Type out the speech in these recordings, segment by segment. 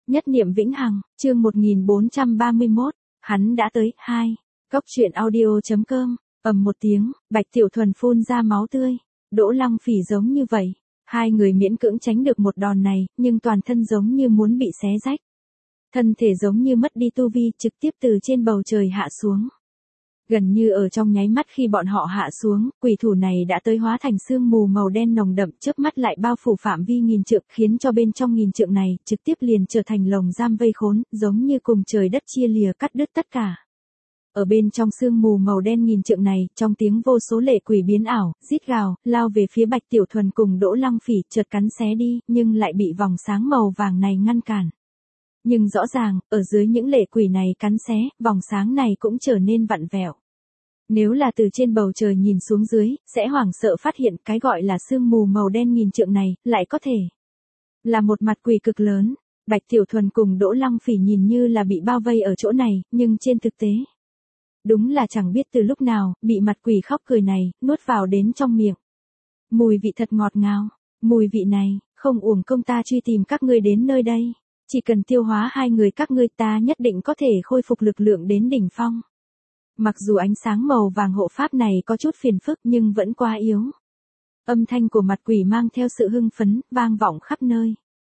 Nhất niệm vĩnh hằng, chương 1431, hắn đã tới, 2. Cốc truyện audio.com, ầm một tiếng, Bạch Tiểu Thuần phun ra máu tươi. Đỗ Lăng Phỉ giống như vậy. Hai người miễn cưỡng tránh được một đòn này, nhưng toàn thân giống như muốn bị xé rách. Thân thể giống như mất đi tu vi, trực tiếp từ trên bầu trời hạ xuống. Gần như ở trong nháy mắt khi bọn họ hạ xuống, quỷ thủ này đã tới hóa thành sương mù màu đen nồng đậm, chớp mắt lại bao phủ phạm vi nghìn trượng, khiến cho bên trong nghìn trượng này trực tiếp liền trở thành lồng giam vây khốn, giống như cùng trời đất chia lìa cắt đứt tất cả. Ở bên trong sương mù màu đen nghìn trượng này, trong tiếng vô số lệ quỷ biến ảo, rít gào, lao về phía Bạch Tiểu Thuần cùng Đỗ Lăng Phỉ, chợt cắn xé đi, nhưng lại bị vòng sáng màu vàng này ngăn cản. Nhưng rõ ràng, ở dưới những lệ quỷ này cắn xé, vòng sáng này cũng trở nên vặn vẹo. Nếu là từ trên bầu trời nhìn xuống dưới, sẽ hoảng sợ phát hiện cái gọi là sương mù màu đen nghìn trượng này, lại có thể là một mặt quỷ cực lớn. Bạch Tiểu Thuần cùng Đỗ Lăng Phỉ nhìn như là bị bao vây ở chỗ này, nhưng trên thực tế, đúng là chẳng biết từ lúc nào, bị mặt quỷ khóc cười này, nuốt vào đến trong miệng. Mùi vị thật ngọt ngào, mùi vị này, không uổng công ta truy tìm các ngươi đến nơi đây. Chỉ cần tiêu hóa hai người các ngươi ta nhất định có thể khôi phục lực lượng đến đỉnh phong. Mặc dù ánh sáng màu vàng hộ pháp này có chút phiền phức nhưng vẫn quá yếu. Âm thanh của mặt quỷ mang theo sự hưng phấn, vang vọng khắp nơi.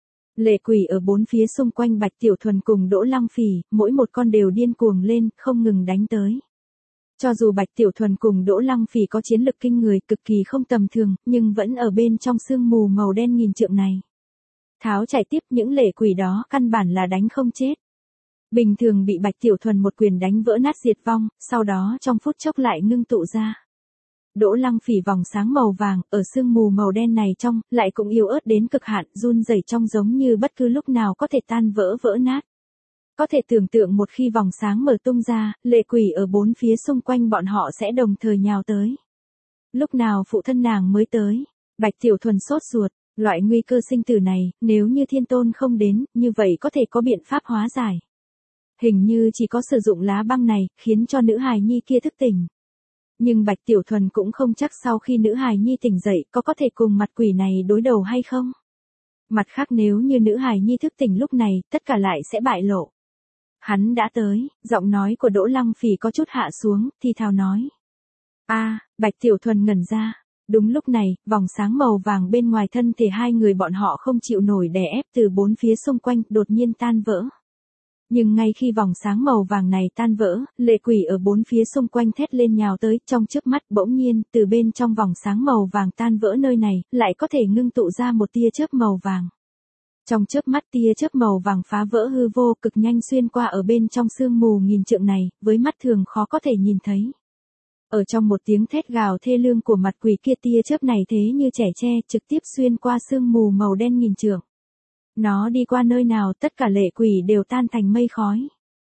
Lệ quỷ ở bốn phía xung quanh Bạch Tiểu Thuần cùng Đỗ Lăng Phỉ, mỗi một con đều điên cuồng lên, không ngừng đánh tới. Cho dù Bạch Tiểu Thuần cùng Đỗ Lăng Phỉ có chiến lực kinh người cực kỳ không tầm thường, nhưng vẫn ở bên trong sương mù màu đen nghìn trượng này. Tháo chạy tiếp những lệ quỷ đó căn bản là đánh không chết. Bình thường bị Bạch Tiểu Thuần một quyền đánh vỡ nát diệt vong, sau đó trong phút chốc lại ngưng tụ ra. Đỗ Lăng Phỉ vòng sáng màu vàng, ở sương mù màu đen này trong, lại cũng yếu ớt đến cực hạn, run rẩy trong giống như bất cứ lúc nào có thể tan vỡ vỡ nát. Có thể tưởng tượng một khi vòng sáng mở tung ra, lệ quỷ ở bốn phía xung quanh bọn họ sẽ đồng thời nhào tới. Lúc nào phụ thân nàng mới tới? Bạch Tiểu Thuần sốt ruột, loại nguy cơ sinh tử này, nếu như Thiên Tôn không đến, như vậy có thể có biện pháp hóa giải. Hình như chỉ có sử dụng lá băng này, khiến cho nữ hài nhi kia thức tỉnh. Nhưng Bạch Tiểu Thuần cũng không chắc sau khi nữ hài nhi tỉnh dậy có thể cùng mặt quỷ này đối đầu hay không. Mặt khác nếu như nữ hài nhi thức tỉnh lúc này, tất cả lại sẽ bại lộ. Hắn đã tới, giọng nói của Đỗ Lăng Phỉ có chút hạ xuống, thì thào nói. Bạch Tiểu Thuần ngẩn ra. Đúng lúc này, vòng sáng màu vàng bên ngoài thân thể hai người bọn họ không chịu nổi đè ép từ bốn phía xung quanh, đột nhiên tan vỡ. Nhưng ngay khi vòng sáng màu vàng này tan vỡ, lệ quỷ ở bốn phía xung quanh thét lên nhào tới, trong chớp mắt bỗng nhiên, từ bên trong vòng sáng màu vàng tan vỡ nơi này, lại có thể ngưng tụ ra một tia chớp màu vàng. Trong chớp mắt tia chớp màu vàng phá vỡ hư vô cực nhanh xuyên qua ở bên trong sương mù nghìn trượng này, với mắt thường khó có thể nhìn thấy. Ở trong một tiếng thét gào thê lương của mặt quỷ kia tia chớp này thế như trẻ tre trực tiếp xuyên qua sương mù màu đen nghìn trượng. Nó đi qua nơi nào tất cả lệ quỷ đều tan thành mây khói.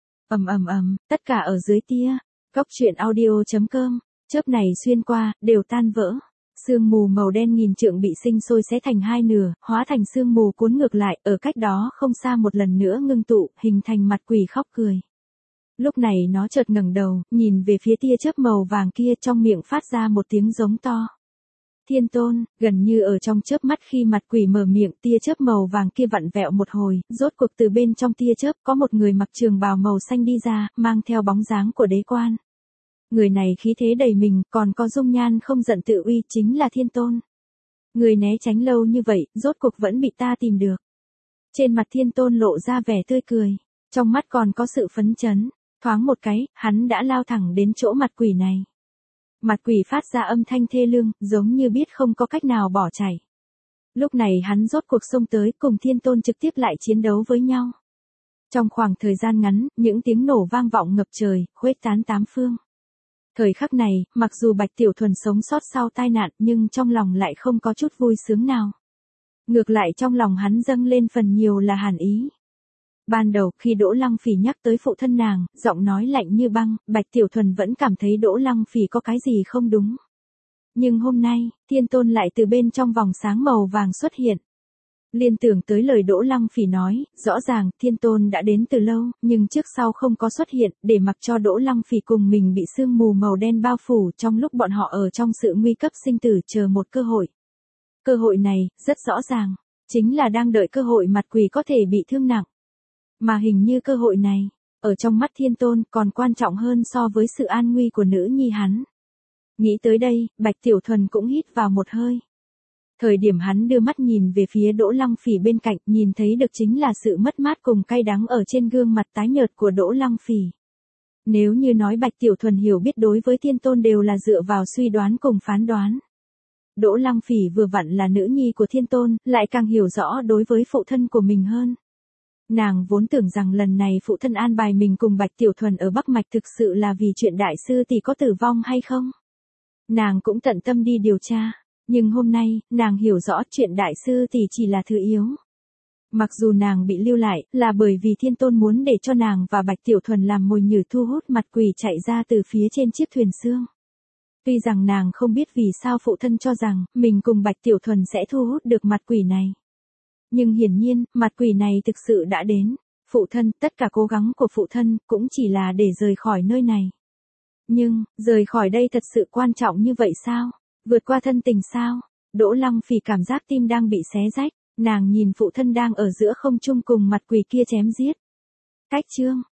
Tất cả ở dưới tia. Cốc truyện audio.com, chớp này xuyên qua, đều tan vỡ. Sương mù màu đen nghìn trượng bị sinh sôi xé thành hai nửa, hóa thành sương mù cuốn ngược lại, ở cách đó không xa một lần nữa ngưng tụ, hình thành mặt quỷ khóc cười. Lúc này nó chợt ngẩng đầu, nhìn về phía tia chớp màu vàng kia, trong miệng phát ra một tiếng giống to. Thiên Tôn, gần như ở trong chớp mắt khi mặt quỷ mở miệng, tia chớp màu vàng kia vặn vẹo một hồi, rốt cuộc từ bên trong tia chớp có một người mặc trường bào màu xanh đi ra, mang theo bóng dáng của đế quan. Người này khí thế đầy mình, còn có dung nhan không giận tự uy, chính là Thiên Tôn. Người né tránh lâu như vậy, rốt cuộc vẫn bị ta tìm được. Trên mặt Thiên Tôn lộ ra vẻ tươi cười, trong mắt còn có sự phấn chấn. Thoáng một cái, hắn đã lao thẳng đến chỗ mặt quỷ này. Mặt quỷ phát ra âm thanh thê lương, giống như biết không có cách nào bỏ chạy. Lúc này hắn rốt cuộc xông tới cùng Thiên Tôn trực tiếp lại chiến đấu với nhau. Trong khoảng thời gian ngắn, những tiếng nổ vang vọng ngập trời, khuếch tán tám phương. Thời khắc này, mặc dù Bạch Tiểu Thuần sống sót sau tai nạn nhưng trong lòng lại không có chút vui sướng nào. Ngược lại trong lòng hắn dâng lên phần nhiều là hàn ý. Ban đầu khi Đỗ Lăng Phỉ nhắc tới phụ thân nàng, giọng nói lạnh như băng, Bạch Tiểu Thuần vẫn cảm thấy Đỗ Lăng Phỉ có cái gì không đúng. Nhưng hôm nay, Thiên Tôn lại từ bên trong vòng sáng màu vàng xuất hiện. Liên tưởng tới lời Đỗ Lăng Phỉ nói, rõ ràng Thiên Tôn đã đến từ lâu, nhưng trước sau không có xuất hiện, để mặc cho Đỗ Lăng Phỉ cùng mình bị sương mù màu đen bao phủ trong lúc bọn họ ở trong sự nguy cấp sinh tử chờ một cơ hội. Cơ hội này, rất rõ ràng, chính là đang đợi cơ hội mặt quỷ có thể bị thương nặng. Mà hình như cơ hội này, ở trong mắt Thiên Tôn còn quan trọng hơn so với sự an nguy của nữ nhi hắn. Nghĩ tới đây, Bạch Tiểu Thuần cũng hít vào một hơi. Thời điểm hắn đưa mắt nhìn về phía Đỗ Long Phỉ bên cạnh, nhìn thấy được chính là sự mất mát cùng cay đắng ở trên gương mặt tái nhợt của Đỗ Long Phỉ. Nếu như nói Bạch Tiểu Thuần hiểu biết đối với Thiên Tôn đều là dựa vào suy đoán cùng phán đoán. Đỗ Long Phỉ vừa vặn là nữ nhi của Thiên Tôn, lại càng hiểu rõ đối với phụ thân của mình hơn. Nàng vốn tưởng rằng lần này phụ thân an bài mình cùng Bạch Tiểu Thuần ở Bắc Mạch thực sự là vì chuyện đại sư tỷ có tử vong hay không. Nàng cũng tận tâm đi điều tra, nhưng hôm nay, nàng hiểu rõ chuyện đại sư tỷ chỉ là thứ yếu. Mặc dù nàng bị lưu lại, là bởi vì Thiên Tôn muốn để cho nàng và Bạch Tiểu Thuần làm mồi nhử thu hút mặt quỷ chạy ra từ phía trên chiếc thuyền xương. Tuy rằng nàng không biết vì sao phụ thân cho rằng, mình cùng Bạch Tiểu Thuần sẽ thu hút được mặt quỷ này. Nhưng hiển nhiên, mặt quỷ này thực sự đã đến. Phụ thân, tất cả cố gắng của phụ thân, cũng chỉ là để rời khỏi nơi này. Nhưng, rời khỏi đây thật sự quan trọng như vậy sao? Vượt qua thân tình sao? Đỗ Long Phỉ cảm giác tim đang bị xé rách, nàng nhìn phụ thân đang ở giữa không trung cùng mặt quỷ kia chém giết. Cách chương